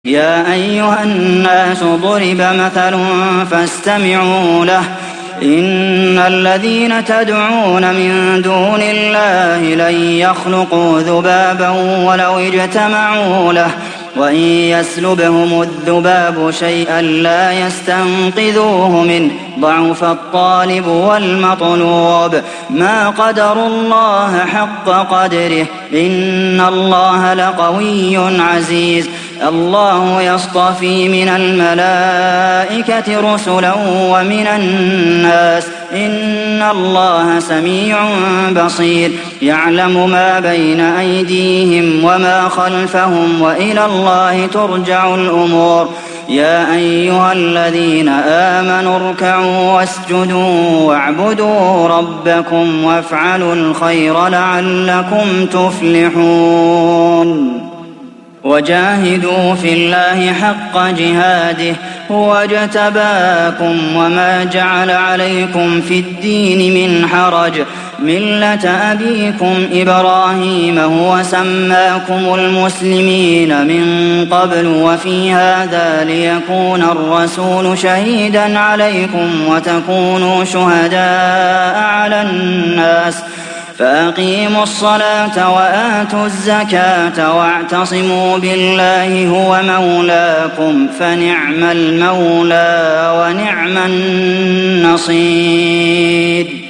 يا أيها الناس ضرب مثل فاستمعوا له إن الذين تدعون من دون الله لن يخلقوا ذبابا ولو اجتمعوا له وإن يسلبهم الذباب شيئا لا يستنقذوه منه ضعف الطالب والمطلوب ما قدروا الله حق قدره إن الله لقوي عزيز الله يصطفي من الملائكة رسلا ومن الناس إن الله سميع بصير يعلم ما بين أيديهم وما خلفهم وإلى الله ترجع الأمور يا أيها الذين آمنوا اركعوا واسجدوا واعبدوا ربكم وافعلوا الخير لعلكم تفلحون وجاهدوا في الله حق جهاده هو اجتباكم وما جعل عليكم في الدين من حرج ملة أبيكم إبراهيم هو سماكم المسلمين من قبل وفي هذا ليكون الرسول شهيدا عليكم وتكونوا شهداء على الناس فأقيموا الصلاة وآتوا الزكاة واعتصموا بالله هو مولاكم فنعم المولى ونعم النصير